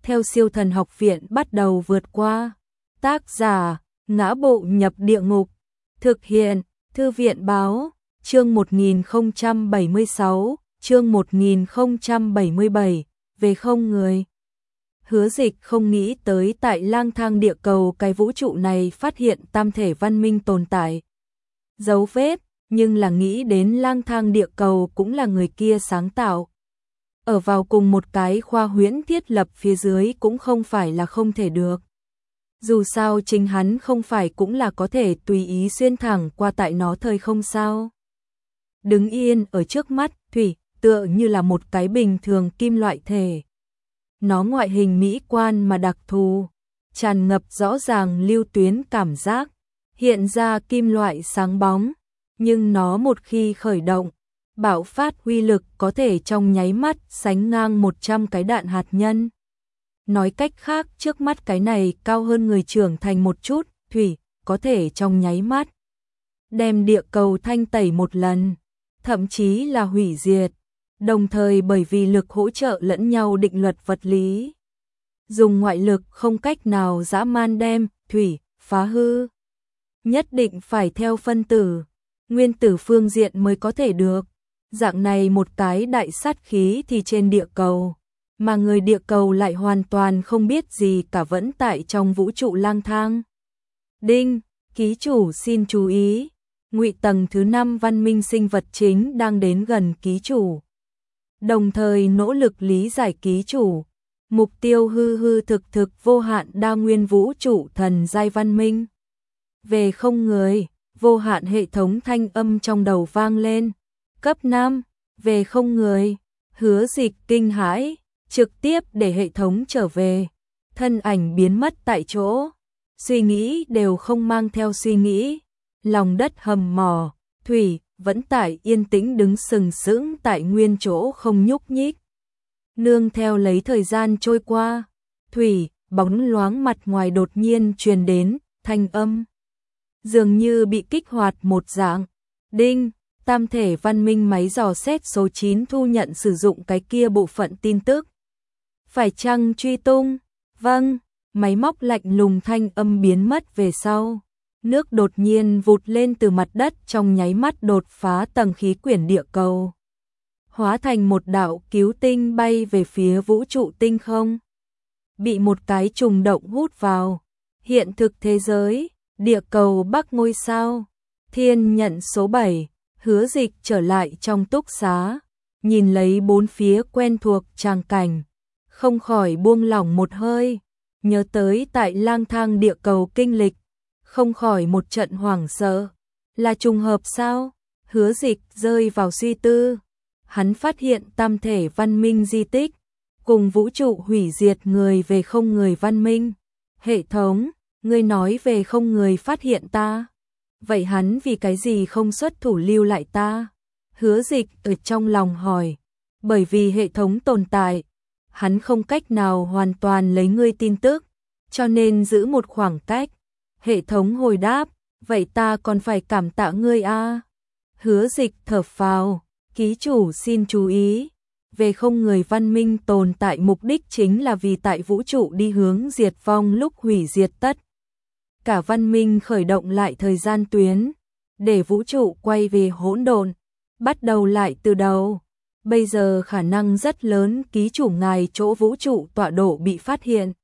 theo Siêu Thần Học Viện bắt đầu vượt qua. Tác giả: Ngã Bộ Nhập Địa Ngục. Thực hiện: Thư viện báo. Chương 1076, chương 1077, về không người. Hứa Dịch không nghĩ tới tại lang thang địa cầu cái vũ trụ này phát hiện tam thể văn minh tồn tại. Dấu vết, nhưng là nghĩ đến lang thang địa cầu cũng là người kia sáng tạo. Ở vào cùng một cái khoa huyễn thiết lập phía dưới cũng không phải là không thể được. Dù sao chính hắn không phải cũng là có thể tùy ý xuyên thẳng qua tại nó thời không sao. Đứng yên ở trước mắt, thủy, tựa như là một cái bình thường kim loại thể. Nó ngoại hình mỹ quan mà đặc thù, tràn ngập rõ ràng lưu tuyến cảm giác, hiện ra kim loại sáng bóng, nhưng nó một khi khởi động, bạo phát uy lực có thể trong nháy mắt sánh ngang 100 cái đạn hạt nhân. Nói cách khác, trước mắt cái này cao hơn người trưởng thành một chút, thủy, có thể trong nháy mắt đem địa cầu thanh tẩy một lần, thậm chí là hủy diệt, đồng thời bởi vì lực hỗ trợ lẫn nhau định luật vật lý. Dùng ngoại lực không cách nào dã man đem, thủy, phá hư. Nhất định phải theo phân tử, nguyên tử phương diện mới có thể được. Dạng này một cái đại sát khí thì trên địa cầu, mà người địa cầu lại hoàn toàn không biết gì cả, vẫn tại trong vũ trụ lang thang. Đinh, ký chủ xin chú ý, ngụy tầng thứ 5 văn minh sinh vật chính đang đến gần ký chủ. Đồng thời nỗ lực lý giải ký chủ, mục tiêu hư hư thực thực vô hạn đa nguyên vũ trụ thần giai văn minh. Về không người, vô hạn hệ thống thanh âm trong đầu vang lên. Cấp 5, về không người. Hứa Dịch kinh hãi, trực tiếp để hệ thống trở về. Thân ảnh biến mất tại chỗ. Suy nghĩ đều không mang theo suy nghĩ. Lòng đất hầm mỏ, thủy, vẫn tại yên tĩnh đứng sừng sững tại nguyên chỗ không nhúc nhích. Nương theo lấy thời gian trôi qua, thủy, bóng loáng mặt ngoài đột nhiên truyền đến, thanh âm. Dường như bị kích hoạt một dạng. Đinh, tam thể văn minh máy dò xét số 9 thu nhận sử dụng cái kia bộ phận tin tức. Phải chăng truy tung? Vâng, máy móc lạnh lùng thanh âm biến mất về sau. Nước đột nhiên vụt lên từ mặt đất trong nháy mắt đột phá tầng khí quyển địa cầu. Hóa thành một đạo cứu tinh bay về phía vũ trụ tinh không. Bị một cái trùng động hút vào. Hiện thực thế giới, địa cầu Bắc ngôi sao. Thiên nhận số 7, Hứa Dịch trở lại trong túc xá. Nhìn lấy bốn phía quen thuộc tràng cảnh. Không khỏi buông lỏng một hơi. Nhớ tới tại lang thang địa cầu kinh lịch. Không khỏi một trận hoảng sợ. Là trùng hợp sao? Hứa Dịch rơi vào suy tư. Hắn phát hiện tam thể văn minh di tích, cùng vũ trụ hủy diệt người về không người văn minh. Hệ thống, ngươi nói về không người phát hiện ta. Vậy hắn vì cái gì không xuất thủ lưu lại ta? Hứa Dịch ở trong lòng hỏi. Bởi vì hệ thống tồn tại, hắn không cách nào hoàn toàn lấy ngươi tin tức, cho nên giữ một khoảng cách. Hệ thống hồi đáp, vậy ta còn phải cảm tạ ngươi a. Hứa Dịch thở phào, ký chủ xin chú ý, về không người văn minh tồn tại mục đích chính là vì tại vũ trụ đi hướng diệt vong lúc hủy diệt tất. Cả văn minh khởi động lại thời gian tuyến, để vũ trụ quay về hỗn độn, bắt đầu lại từ đầu. Bây giờ khả năng rất lớn ký chủ ngài chỗ vũ trụ tọa độ bị phát hiện.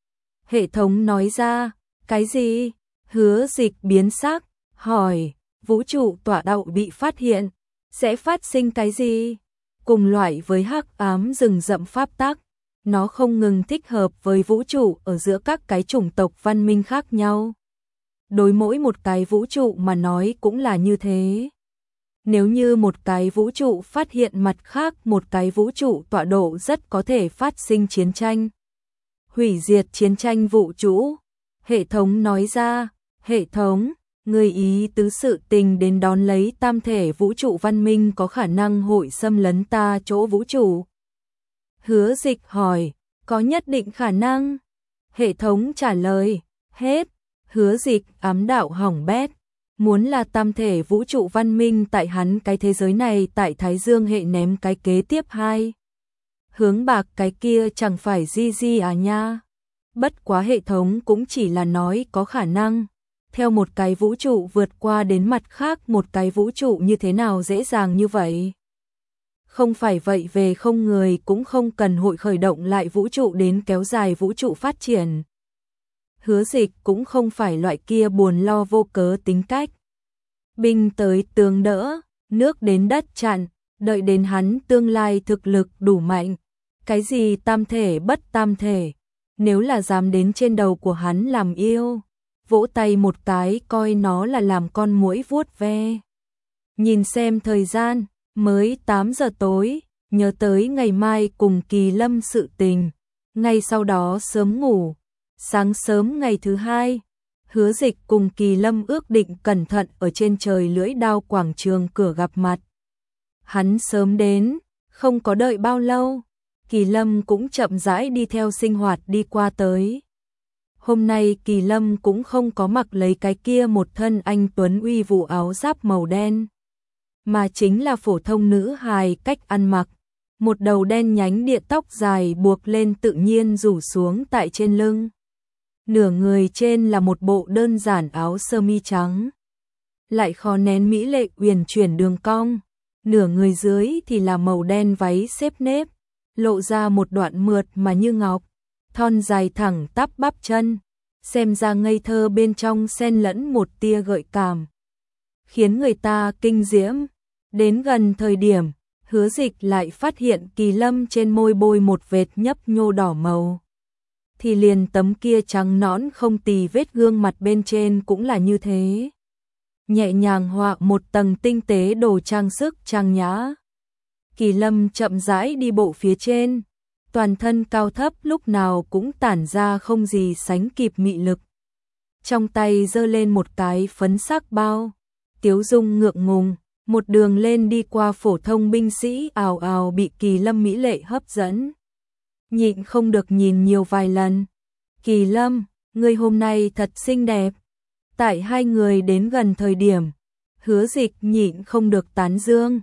Hệ thống nói ra, cái gì? Hứa Dịch biến sắc, hỏi, vũ trụ tọa độ bị phát hiện, sẽ phát sinh cái gì? Cùng loại với hắc ám rừng rậm pháp tắc, nó không ngừng thích hợp với vũ trụ ở giữa các cái chủng tộc văn minh khác nhau. Đối mỗi một cái vũ trụ mà nói cũng là như thế. Nếu như một cái vũ trụ phát hiện mặt khác một cái vũ trụ tọa độ rất có thể phát sinh chiến tranh. Hủy diệt chiến tranh vũ trụ. Hệ thống nói ra, hệ thống, người ý tứ sự tình đến đón lấy tam thể vũ trụ văn minh có khả năng hội xâm lấn ta chỗ vũ trụ. Hứa Dịch hỏi, có nhất định khả năng? Hệ thống trả lời, hết. Hứa Dịch ám đạo hỏng bét. Muốn là tam thể vũ trụ văn minh tại hắn cái thế giới này tại Thái Dương hệ ném cái kế tiếp 2. Hướng bạc cái kia chẳng phải Gigi à nha. Bất quá hệ thống cũng chỉ là nói có khả năng. Theo một cái vũ trụ vượt qua đến mặt khác một cái vũ trụ như thế nào dễ dàng như vậy. Không phải vậy về không người cũng không cần hội khởi động lại vũ trụ đến kéo dài vũ trụ phát triển. Hứa Dịch cũng không phải loại kia buồn lo vô cớ tính cách. Binh tới tướng đỡ, nước đến đất chặn, đợi đến hắn tương lai thực lực đủ mạnh. Cái gì tam thể bất tam thể, nếu là dám đến trên đầu của hắn làm yêu, vỗ tay một cái coi nó là làm con muỗi vuốt ve. Nhìn xem thời gian, mới 8 giờ tối, nhớ tới ngày mai cùng Kỳ Lâm sự tình, ngay sau đó sớm ngủ. Sáng sớm ngày thứ hai, Hứa Dịch cùng Kỳ Lâm ước định cẩn thận ở trên trời lưỡi đao quảng trường cửa gặp mặt. Hắn sớm đến, không có đợi bao lâu, Kỳ Lâm cũng chậm rãi đi theo sinh hoạt đi qua tới. Hôm nay Kỳ Lâm cũng không có mặc lấy cái kia một thân anh tuấn uy vũ áo giáp màu đen, mà chính là phổ thông nữ hài cách ăn mặc, một đầu đen nhánh địa tóc dài buộc lên tự nhiên rủ xuống tại trên lưng. Nửa người trên là một bộ đơn giản áo sơ mi trắng, lại khó nén mỹ lệ uyển chuyển đường cong, nửa người dưới thì là màu đen váy xếp nếp, lộ ra một đoạn mượt mà như ngọc, thon dài thẳng tắp bắp chân, xem ra ngây thơ bên trong xen lẫn một tia gợi cảm, khiến người ta kinh diễm. Đến gần thời điểm, Hứa Dịch lại phát hiện Kỳ Lâm trên môi bôi một vệt nhấp nhô đỏ màu. Thì liền tấm kia trắng nõn không tì vết gương mặt bên trên cũng là như thế. Nhẹ nhàng họa một tầng tinh tế đồ trang sức trang nhã. Kỳ Lâm chậm rãi đi bộ phía trên, toàn thân cao thấp lúc nào cũng tản ra không gì sánh kịp mị lực. Trong tay giơ lên một cái phấn sắc bao, tiếu dung ngượng ngùng, một đường lên đi qua phổ thông binh sĩ ào ào bị Kỳ Lâm mỹ lệ hấp dẫn. Nhịn không được nhìn nhiều vài lần. Kỳ Lâm, ngươi hôm nay thật xinh đẹp. Tại hai người đến gần thời điểm, Hứa Dịch nhịn không được tán dương.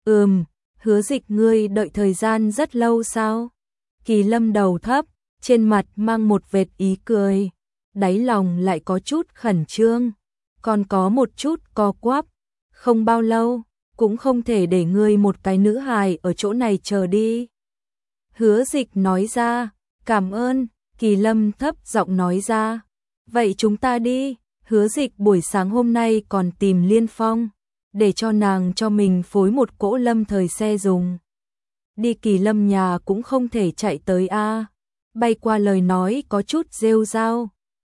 Hứa Dịch ngươi đợi thời gian rất lâu sao? Kỳ Lâm đầu thấp, trên mặt mang một vệt ý cười, đáy lòng lại có chút khẩn trương, còn có một chút co quắp. Không bao lâu, cũng không thể để ngươi một cái nữ hài ở chỗ này chờ đi. Hứa Dịch nói ra, cảm ơn. Kỳ Lâm thấp giọng nói ra, vậy chúng ta đi. Hứa Dịch buổi sáng hôm nay còn tìm Liên Phong, để cho nàng cho mình phối một cỗ lâm thời xe dùng. Đi Kỳ Lâm nhà cũng không thể chạy tới a. Bay qua lời nói có chút rêu rao.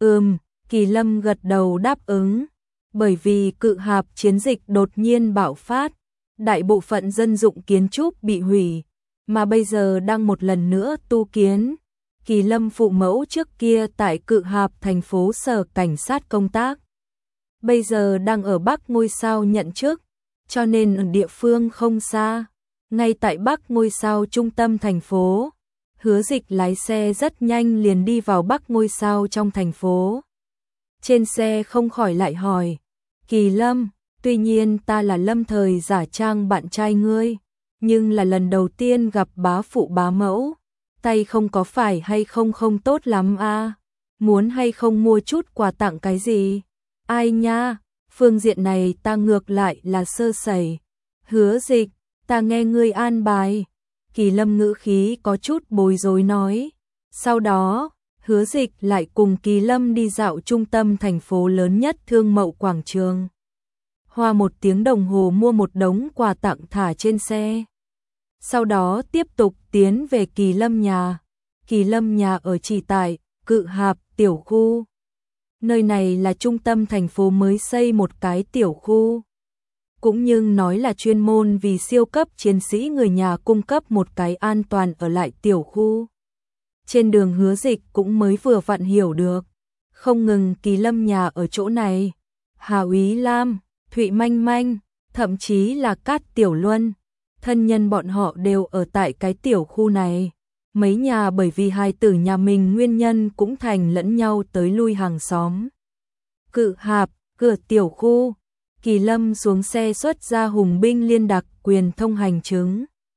Kỳ Lâm gật đầu đáp ứng. Bởi vì cự hạp chiến dịch đột nhiên bạo phát, đại bộ phận dân dụng kiến trúc bị hủy, mà bây giờ đang một lần nữa tu kiến. Kỳ Lâm phụ mẫu trước kia tại cự hạp thành phố sở cảnh sát công tác, bây giờ đang ở Bắc Ngôi Sao nhận chức, cho nên ở địa phương không xa, ngay tại Bắc Ngôi Sao trung tâm thành phố. Hứa Dịch lái xe rất nhanh liền đi vào Bắc Ngôi Sao trong thành phố. Trên xe không khỏi lại hỏi, Kỳ Lâm, tuy nhiên ta là lâm thời giả trang bạn trai ngươi, nhưng là lần đầu tiên gặp bá phụ bá mẫu, tay không có phải hay không không tốt lắm a, muốn hay không mua chút quà tặng cái gì? Ai nha, phương diện này ta ngược lại là sơ sẩy. Hứa Dịch, ta nghe ngươi an bài. Kỳ Lâm ngữ khí có chút bối rối nói. Sau đó, Hứa Dịch lại cùng Kỳ Lâm đi dạo trung tâm thành phố lớn nhất Thương Mậu quảng trường. Hoa 1 tiếng đồng hồ mua một đống quà tặng thả trên xe. Sau đó tiếp tục tiến về Kỳ Lâm nhà. Kỳ Lâm nhà ở chỉ tại Cự Hạp tiểu khu. Nơi này là trung tâm thành phố mới xây một cái tiểu khu. Cũng nhưng nói là chuyên môn vì siêu cấp chiến sĩ người nhà cung cấp một cái an toàn ở lại tiểu khu. Trên đường Hứa Dịch cũng mới vừa vặn hiểu được. Không ngừng Kỳ Lâm nhà ở chỗ này, Hà Úy Lam, Thụy Manh Manh, thậm chí là Cát Tiểu Luân, thân nhân bọn họ đều ở tại cái tiểu khu này. Mấy nhà bởi vì hài tử nhà mình nguyên nhân cũng thành lẫn nhau tới lui hàng xóm. Cự Hạp, cửa tiểu khu, Kỳ Lâm xuống xe xuất ra hùng binh liên đặc quyền thông hành chứng.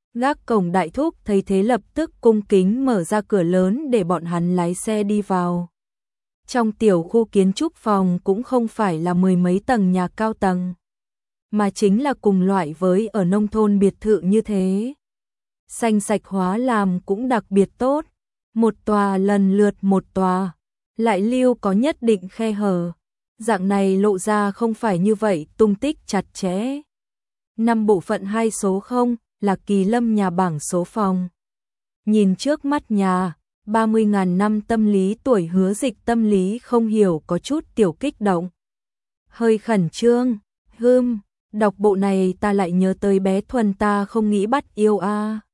Gác cổng đại thúc thấy thế lập tức cung kính mở ra cửa lớn để bọn hắn lái xe đi vào. Trong tiểu khu kiến trúc phòng cũng không phải là mười mấy tầng nhà cao tầng, mà chính là cùng loại với ở nông thôn biệt thự như thế. Xanh sạch hóa làm cũng đặc biệt tốt, một tòa lần lượt một tòa, lại lưu có nhất định khe hở. Dạng này lộ ra không phải như vậy tung tích chặt chẽ. 5 bộ phận 2 số 0 là Kỳ Lâm nhà bảng số phòng. Nhìn trước mắt nhà, 30.000 năm tâm lý tuổi Hứa Dịch tâm lý không hiểu có chút tiểu kích động. Hơi khẩn trương, đọc bộ này ta lại nhớ tới bé Thuần ta không nghĩ bắt yêu a.